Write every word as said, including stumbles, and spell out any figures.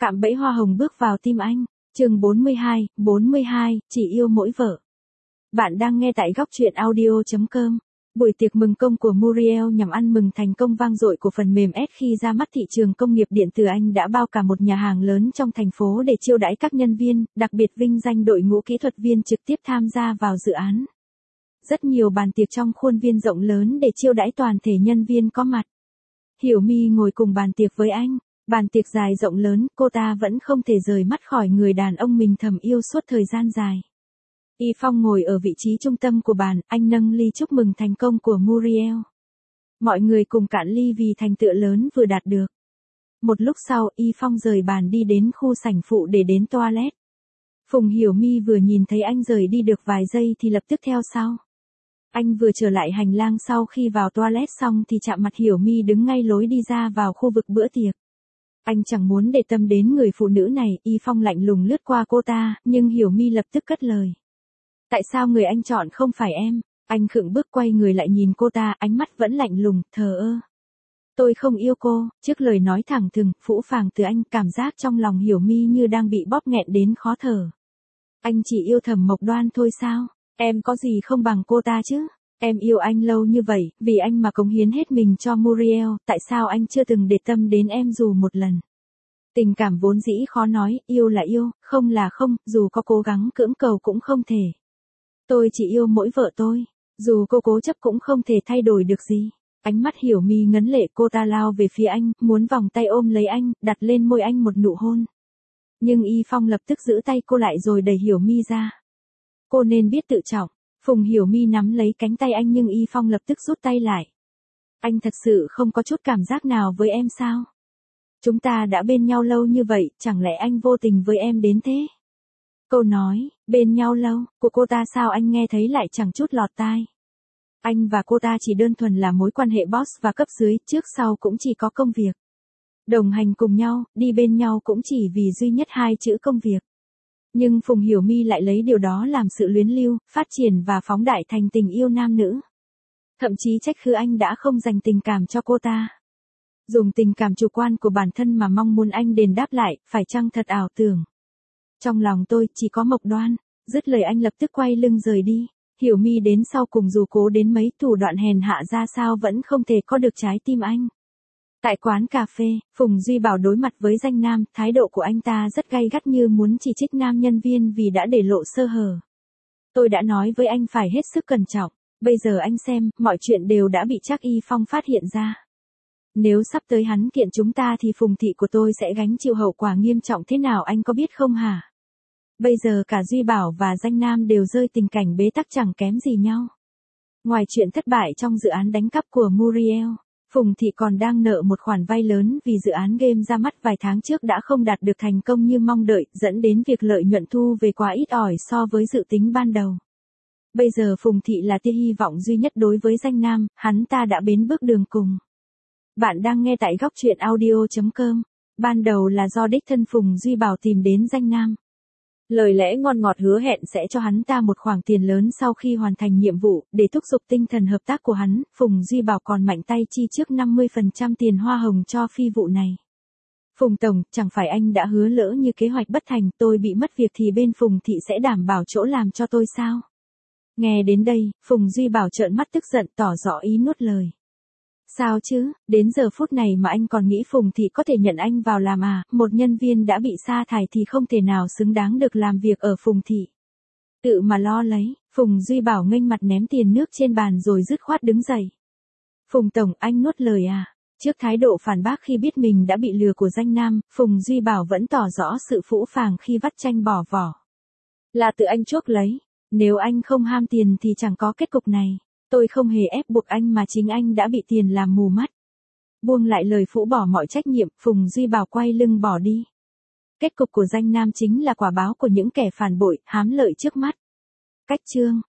Cạm bẫy hoa hồng bước vào tim anh. Chương bốn mươi hai, bốn mươi hai, chỉ yêu mỗi vợ. Bạn đang nghe tại góc truyện audio chấm com. Buổi tiệc mừng công của Muriel nhằm ăn mừng thành công vang dội của phần mềm S khi ra mắt thị trường công nghiệp điện tử Anh đã bao cả một nhà hàng lớn trong thành phố để chiêu đãi các nhân viên, đặc biệt vinh danh đội ngũ kỹ thuật viên trực tiếp tham gia vào dự án. Rất nhiều bàn tiệc trong khuôn viên rộng lớn để chiêu đãi toàn thể nhân viên có mặt. Hiểu My ngồi cùng bàn tiệc với anh. Bàn tiệc dài rộng lớn, cô ta vẫn không thể rời mắt khỏi người đàn ông mình thầm yêu suốt thời gian dài. Y Phong ngồi ở vị trí trung tâm của bàn, anh nâng ly chúc mừng thành công của Muriel. Mọi người cùng cạn ly vì thành tựu lớn vừa đạt được. Một lúc sau, Y Phong rời bàn đi đến khu sảnh phụ để đến toilet. Phùng Hiểu My vừa nhìn thấy anh rời đi được vài giây thì lập tức theo sau. Anh vừa trở lại hành lang sau khi vào toilet xong thì chạm mặt Hiểu My đứng ngay lối đi ra vào khu vực bữa tiệc. Anh chẳng muốn để tâm đến người phụ nữ này, Y Phong lạnh lùng lướt qua cô ta, nhưng Hiểu My lập tức cất lời. Tại sao người anh chọn không phải em? Anh khựng bước quay người lại nhìn cô ta, ánh mắt vẫn lạnh lùng, thờ ơ. Tôi không yêu cô. Trước lời nói thẳng thừng, phũ phàng từ anh, cảm giác trong lòng Hiểu My như đang bị bóp nghẹn đến khó thở. Anh chỉ yêu Thẩm Mộc Đoan thôi sao? Em có gì không bằng cô ta chứ? Em yêu anh lâu như vậy, vì anh mà cống hiến hết mình cho Muriel, tại sao anh chưa từng để tâm đến em dù một lần? Tình cảm vốn dĩ khó nói, yêu là yêu, không là không, dù có cố gắng cưỡng cầu cũng không thể. Tôi chỉ yêu mỗi vợ tôi, dù cô cố chấp cũng không thể thay đổi được gì. Ánh mắt Hiểu My ngấn lệ, cô ta lao về phía anh, muốn vòng tay ôm lấy anh, đặt lên môi anh một nụ hôn. Nhưng Y Phong lập tức giữ tay cô lại rồi đẩy Hiểu My ra. Cô nên biết tự trọng. Phùng Hiểu My nắm lấy cánh tay anh nhưng Y Phong lập tức rút tay lại. Anh thật sự không có chút cảm giác nào với em sao? Chúng ta đã bên nhau lâu như vậy, chẳng lẽ anh vô tình với em đến thế? Câu nói, bên nhau lâu, của cô ta sao anh nghe thấy lại chẳng chút lọt tai. Anh và cô ta chỉ đơn thuần là mối quan hệ boss và cấp dưới, trước sau cũng chỉ có công việc. Đồng hành cùng nhau, đi bên nhau cũng chỉ vì duy nhất hai chữ công việc. Nhưng Phùng Hiểu My lại lấy điều đó làm sự luyến lưu, phát triển và phóng đại thành tình yêu nam nữ. Thậm chí trách cứ anh đã không dành tình cảm cho cô ta. Dùng tình cảm chủ quan của bản thân mà mong muốn anh đền đáp lại, phải chăng thật ảo tưởng. Trong lòng tôi chỉ có Mộc Đoan. Dứt lời anh lập tức quay lưng rời đi. Hiểu My đến sau cùng dù cố đến mấy thủ đoạn hèn hạ ra sao vẫn không thể có được trái tim anh. Tại quán cà phê, Phùng Duy Bảo đối mặt với danh nam, thái độ của anh ta rất gay gắt như muốn chỉ trích nam nhân viên vì đã để lộ sơ hở. Tôi đã nói với anh phải hết sức cẩn trọng, bây giờ anh xem, mọi chuyện đều đã bị Trác Y Phong phát hiện ra. Nếu sắp tới hắn kiện chúng ta thì Phùng thị của tôi sẽ gánh chịu hậu quả nghiêm trọng thế nào anh có biết không hả? Bây giờ cả Duy Bảo và danh nam đều rơi tình cảnh bế tắc chẳng kém gì nhau. Ngoài chuyện thất bại trong dự án đánh cắp của Muriel, Phùng thị còn đang nợ một khoản vay lớn vì dự án game ra mắt vài tháng trước đã không đạt được thành công như mong đợi, dẫn đến việc lợi nhuận thu về quá ít ỏi so với dự tính ban đầu. Bây giờ Phùng thị là tia hy vọng duy nhất đối với danh nam, hắn ta đã bến bước đường cùng. Bạn đang nghe tại góc truyện audio chấm com. Ban đầu là do đích thân Phùng Duy Bảo tìm đến danh nam. Lời lẽ ngon ngọt hứa hẹn sẽ cho hắn ta một khoản tiền lớn sau khi hoàn thành nhiệm vụ, để thúc giục tinh thần hợp tác của hắn, Phùng Duy Bảo còn mạnh tay chi trước năm mươi phần trăm tiền hoa hồng cho phi vụ này. Phùng Tổng, chẳng phải anh đã hứa lỡ như kế hoạch bất thành, tôi bị mất việc thì bên Phùng thị sẽ đảm bảo chỗ làm cho tôi sao? Nghe đến đây, Phùng Duy Bảo trợn mắt tức giận tỏ rõ ý nuốt lời. Sao chứ, đến giờ phút này mà anh còn nghĩ Phùng thị có thể nhận anh vào làm à, một nhân viên đã bị sa thải thì không thể nào xứng đáng được làm việc ở Phùng thị. Tự mà lo lấy, Phùng Duy Bảo nghênh mặt ném tiền nước trên bàn rồi dứt khoát đứng dậy. Phùng Tổng, anh nuốt lời à? Trước thái độ phản bác khi biết mình đã bị lừa của danh nam, Phùng Duy Bảo vẫn tỏ rõ sự phũ phàng khi vắt chanh bỏ vỏ. Là tự anh chuốc lấy, nếu anh không ham tiền thì chẳng có kết cục này. Tôi không hề ép buộc anh mà chính anh đã bị tiền làm mù mắt. Buông lại lời phũ bỏ mọi trách nhiệm, Phùng Duy Bảo quay lưng bỏ đi. Kết cục của danh nam chính là quả báo của những kẻ phản bội, hám lợi trước mắt. Cách chương